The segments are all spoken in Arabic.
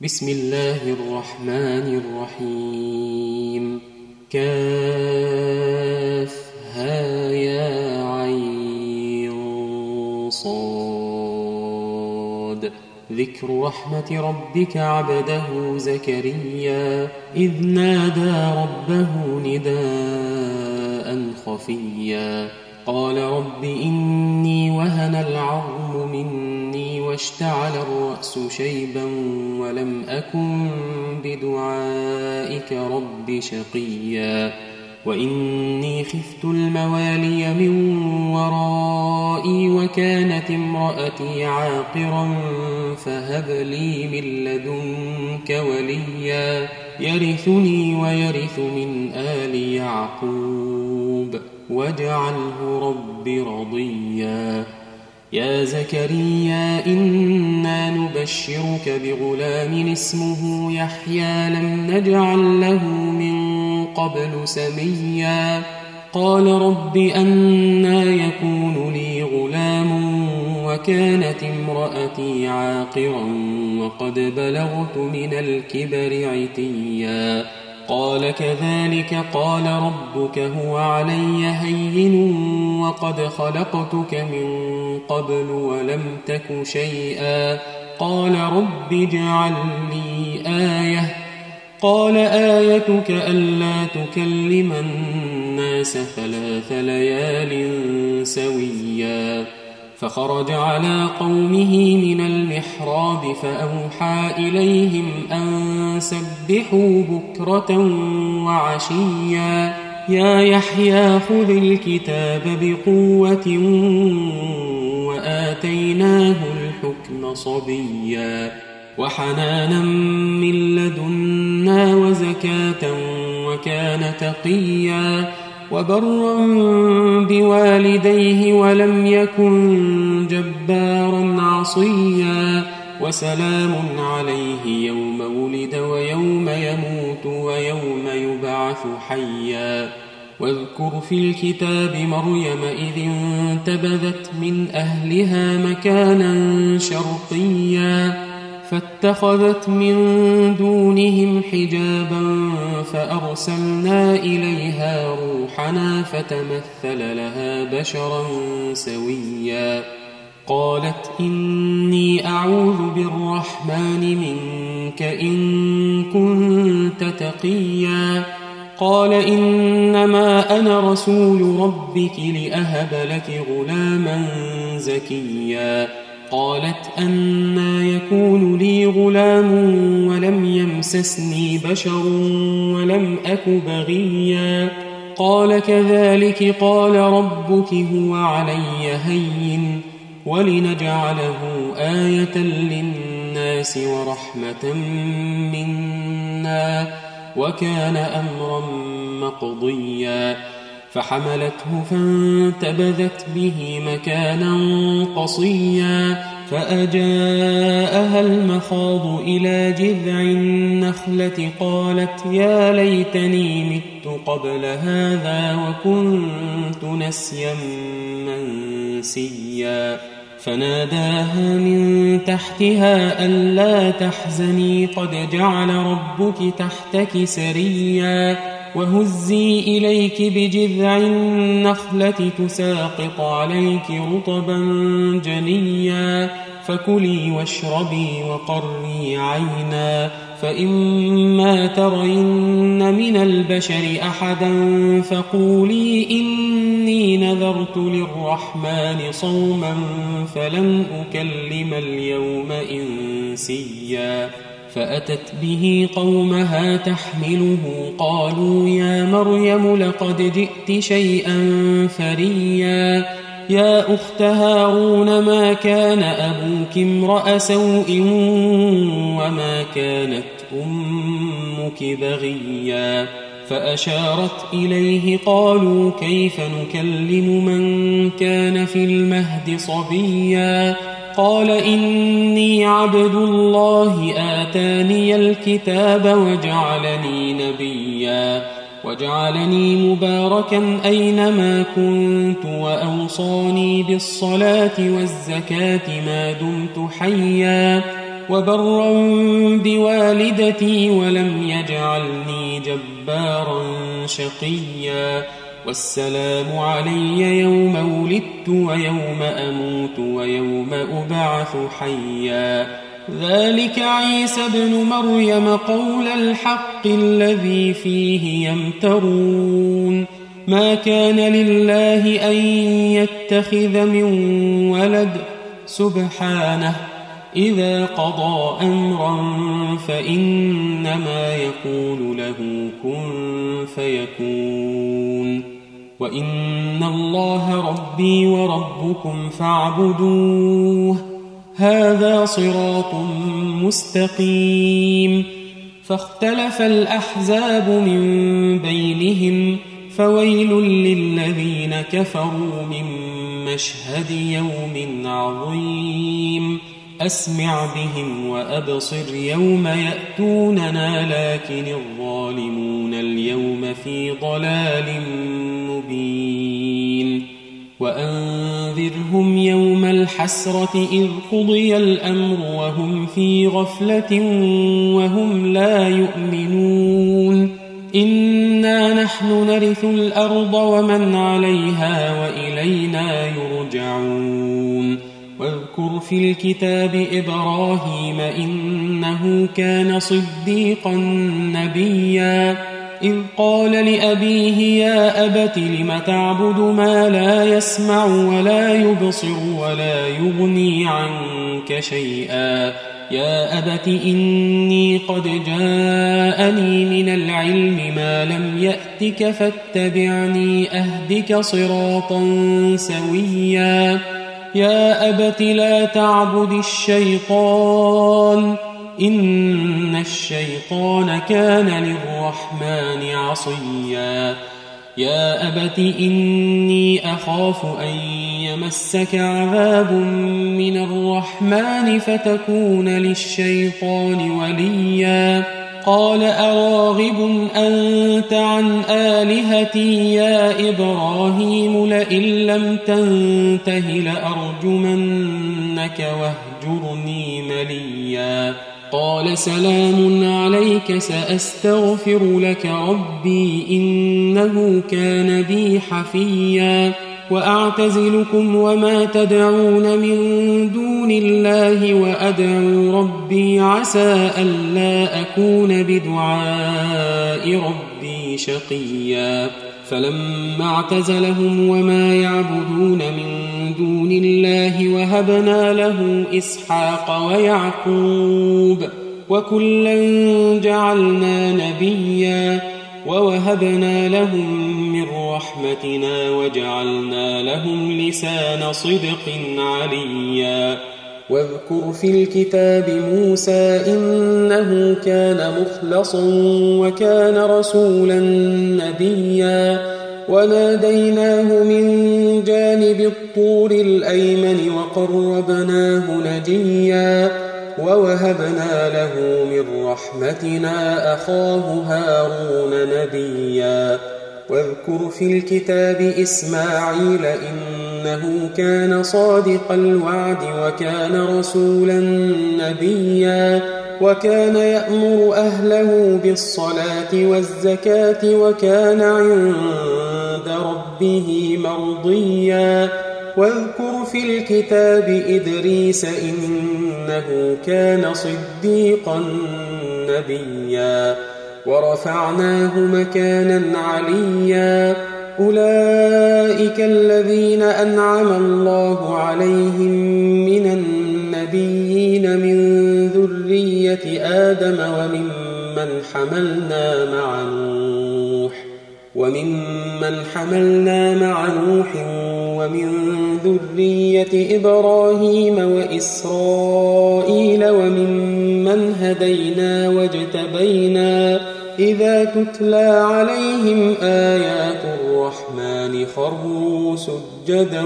بسم الله الرحمن الرحيم كافها يا عين صاد ذكر رحمة ربك عبده زكريا إذ نادى ربه نداء خفيا قال رب إني وهن العظم مني واشتعل الرأس شيبا ولم أكن بدعائك رب شقيا وإني خفت الموالي من ورائي وكانت امرأتي عاقرا فهب لي من لدنك وليا يرثني ويرث من آل يعقوب واجعله رب رضيا يا زكريا إنا نبشرك بغلام اسمه يحيى لم نجعل له من قبل سميا قال رب أنى يكون لي غلام وكانت امرأتي عاقرا وقد بلغت من الكبر عتيا قال كذلك قال ربك هو علي هين وقد خلقتك من قبل ولم تك شيئا قال رب اجعل لي آية قال آيتك ألا تكلم الناس 3 ليال سويا فخرج على قومه من المحراب فأوحى إليهم أن سبحوا بكرة وعشيا يا يحيى خذ الكتاب بقوة وآتيناه الحكم صبيا وحنانا من لدنا وزكاة وكان تقيا وبرا بوالديه ولم يكن جبارا عصيا وسلام عليه يوم ولد ويوم يموت ويوم يبعث حيا واذكر في الكتاب مريم إذ انتبذت من أهلها مكانا شرقيا فاتخذت من دونهم حجابا فأرسلنا إليها روحنا فتمثل لها بشرا سويا قالت إني أعوذ بالرحمن منك إن كنت تقيا قال إنما أنا رسول ربك لأهب لك غلاما زكيا قالت أنى يكون لي غلام ولم يمسسني بشر ولم أك بغيا قال كذلك قال ربك هو علي هين ولنجعله آية للناس ورحمة منا وكان أمرا مقضيا فحملته فانتبذت به مكانا قصيا فأجاءها المخاض إلى جذع النخلة قالت يا ليتني مت قبل هذا وكنت نسيا منسيا فناداها من تحتها ألا تحزني قد جعل ربك تحتك سريا وهزي إليك بجذع النخلة تساقط عليك رطبا جنيا فكلي واشربي وقري عينا فإما ترين من البشر أحدا فقولي إني نذرت للرحمن صوما فلن أكلم اليوم إنسيا فأتت به قومها تحمله قالوا يا مريم لقد جئت شيئا فريا يا أخت هارون ما كان أبوك امرأ سوء وما كانت أمك بغيا فأشارت إليه قالوا كيف نكلم من كان في المهد صبيا قال إني عبد الله آتاني الكتاب وجعلني نبيا وجعلني مباركا أينما كنت وأوصاني بالصلاة والزكاة ما دمت حيا وبرا بوالدتي ولم يجعلني جبارا شقيا والسلام علي يوم ولدت ويوم أموت ويوم أبعث حيا ذلك عيسى ابن مريم قول الحق الذي فيه يمترون ما كان لله أن يتخذ من ولد سبحانه إذا قضى أمرا فإنما يقول له كن فيكون وإن الله ربي وربكم فاعبدوه هذا صراط مستقيم فاختلف الأحزاب من بينهم فويل للذين كفروا من مشهد يوم عظيم أسمع بهم وأبصر يوم يأتوننا لكن الظالمون اليوم في ضلال مبين وأنذرهم يوم الحسرة إذ قضي الأمر وهم في غفلة وهم لا يؤمنون إنا نحن نرث الأرض ومن عليها وإلينا يرجعون واذكر في الكتاب إبراهيم إنه كان صديقا نبيا إذ قال لأبيه يا أبت لم تعبد ما لا يسمع ولا يبصر ولا يغني عنك شيئا يا أبت إني قد جاءني من العلم ما لم يأتك فاتبعني أهدك صراطا سويا يا أبت لا تعبد الشيطان إن الشيطان كان للرحمن عصيا يا أبت إني أخاف أن يمسك عذاب من الرحمن فتكون للشيطان وليا قال أراغب أنت عن آلهتي يا إبراهيم لئن لم تنته لأرجمنك واهجرني مليا قال سلام عليك سأستغفر لك ربي إنه كان بي حفيا وأعتزلكم وما تدعون من دون الله وأدعو ربي عسى ألا أكون بدعاء ربي شقيا فلما اعتزلهم وما يعبدون من دون الله وهبنا له إسحاق ويعقوب وكلا جعلنا نبيا ووهبنا لهم من رحمتنا وجعلنا لهم لسان صدق عليا واذكر في الكتاب موسى إنه كان مخلصا وكان رسولا نبيا وناديناه من جانب الطور الأيمن وقربناه نجيا ووهبنا له من رحمتنا أخاه هارون نبيا واذكر في الكتاب إسماعيل إنه كان صادق الوعد وكان رسولا نبيا وكان يأمر أهله بالصلاة والزكاة وكان عند ربه مرضيا واذكر في الكتاب إدريس إنه كان صديقا نبيا ورفعناه مكانا عليا أولئك الذين أنعم الله عليهم من النبيين من ذرية آدم وممن حملنا مع نوح ومن ذرية إبراهيم وإسرائيل وممن هدينا واجتبينا إذا تتلى عليهم آيات الرحمن خروا سجدا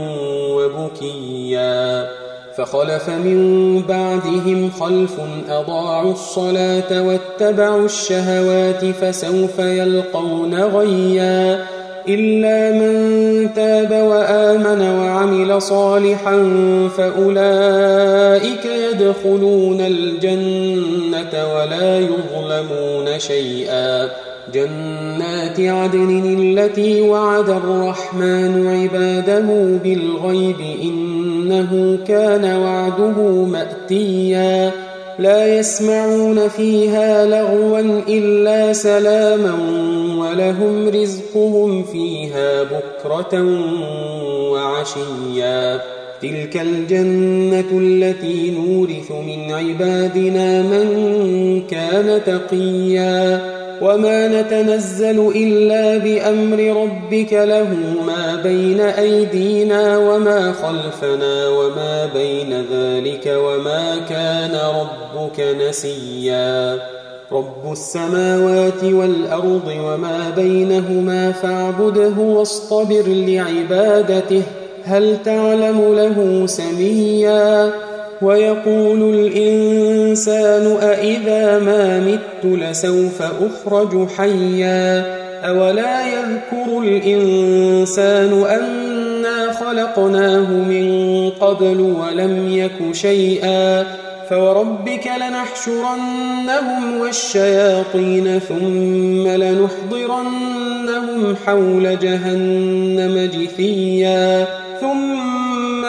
وبكيا فخلف من بعدهم خلف أضاعوا الصلاة واتبعوا الشهوات فسوف يلقون غيا إلا من تاب وآمن وعمل صالحا فأولئك يدخلون الجنة ولا يظلمون شيئا. جنات عدن التي وعد الرحمن عباده بالغيب إنه كان وعده مأتيا. لا يسمعون فيها لغوا إلا سلاما ولهم رزقهم فيها بكرة وعشيا. تلك الجنة التي نورث من عبادنا من كان تقيا. وما نتنزل إلا بأمر ربك له ما بين أيدينا وما خلفنا وما بين ذلك وما كان ربك نسيا. رب السماوات والأرض وما بينهما فاعبده واصطبر لعبادته هل تعلم له سميا. ويقول الإنسان أإذا ما مت لسوف أخرج حيا. أولا يذكر الإنسان أنا خلقناه من قبل ولم يك شيئا. فوربك لنحشرنهم والشياطين ثم لنحضرنهم حول جهنم جثيا. ثم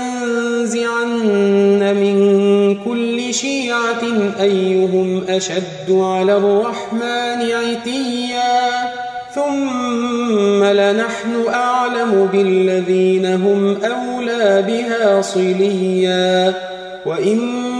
لننزعن من كل شيعة أيهم أشد على الرحمن عتيا. ثم لنحن أعلم بالذين هم أولى بها صليا. وإن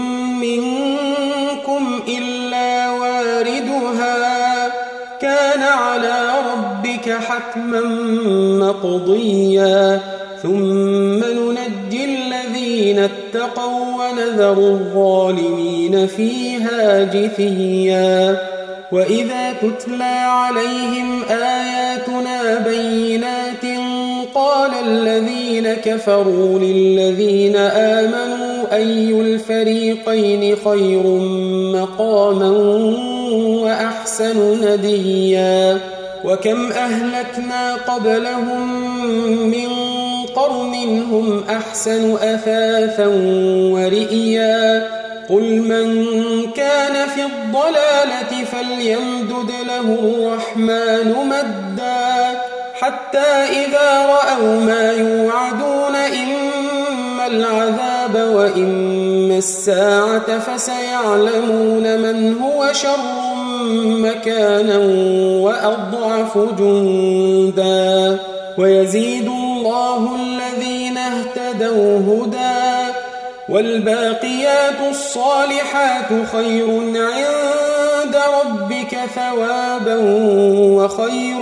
منكم إلا واردها كان على ربك حتما مقضيا. ثم ننجي الذين اتقوا ونذر الظالمين فيها جثيا. وإذا تتلى عليهم آياتنا بينات قال الذين كفروا للذين آمنوا أي الفريقين خير مقاما وأحسن نديا. وكم أهلكنا قبلهم من قرن هم أحسن أثاثا ورئيا. قل من كان في الضلالة فليمدد له الرحمن مدا حتى إذا رأوا ما يوعدون إما العذاب وإما الساعة فسيعلمون من هو شر مكانا وأضعف جندا. ويزيد الله الذين اهتدوا هدى والباقيات الصالحات خير عند ربك ثوابا وخير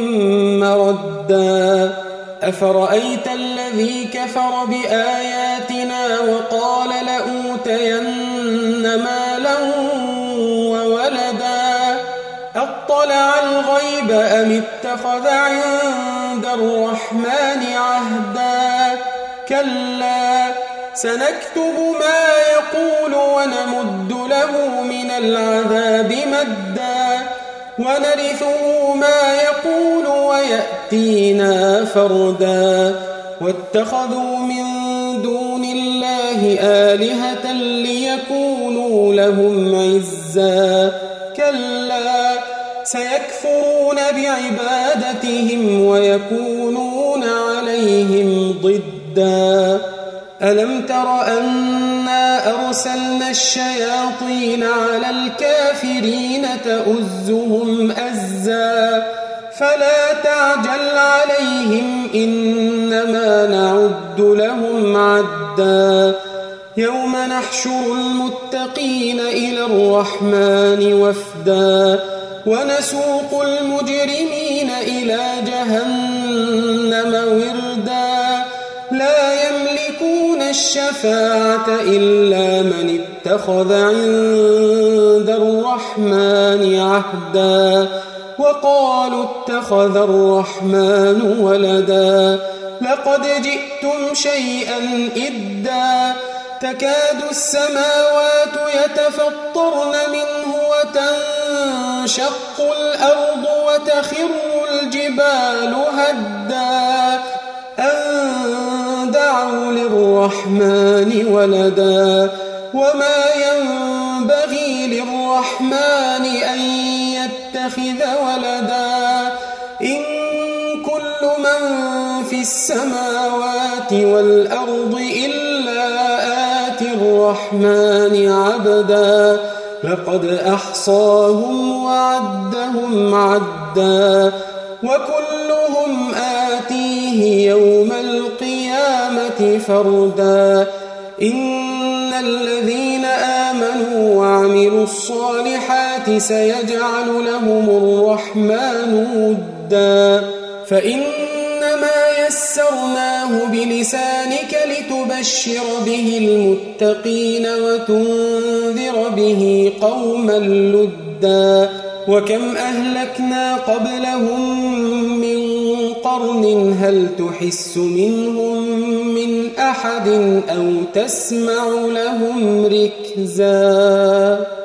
مردا. أفرأيت الذي كفر بآياتنا وقال لأوتين مالا وولدا أطلع الغيب أم اتخذ عند الرحمن عهدا. كلا سنكتب ما يقول ونمد له من العذاب مدا ونرثه ما يقول ويأتينا فردا. واتخذوا من دون الله آلهة ليكونوا لهم عزا. كلا سيكفرون بعبادتهم ويكونون عليهم ضدا. ألم تر أنا أرسلنا الشياطين على الكافرين تؤزهم أزا فلا تعجل عليهم إنما نعد لهم عدا. يوم نحشر المتقين إلى الرحمن وفدا ونسوق المجرمين إلى جهنم وردا. لا يملكون الشفاعة إلا من اتخذ عند الرحمن عهدا. وقالوا اتخذ الرحمن ولدا لقد جئتم شيئا إدا. تكاد السماوات يتفطرن منه وتنشق الأرض وتخر الجبال هدا أن دعوا للرحمن ولدا وما ينبغي للرحمن أن يتخذ ولدا إن كل من في السماوات والأرض إلا آتي الرحمن عبدا لقد أحصاهم وعدهم عدا وكلهم آتيه يوم القيامة فردا إن الذين آمنوا وعملوا الصالحات سيجعل لهم الرحمن ودا فإنما يسرناه بلسانك لتبشر به المتقين وتنذر به قوما لدا وكم أهلكنا قبلهم من قرن هل تحس منهم من أحد أو تسمع لهم ركزا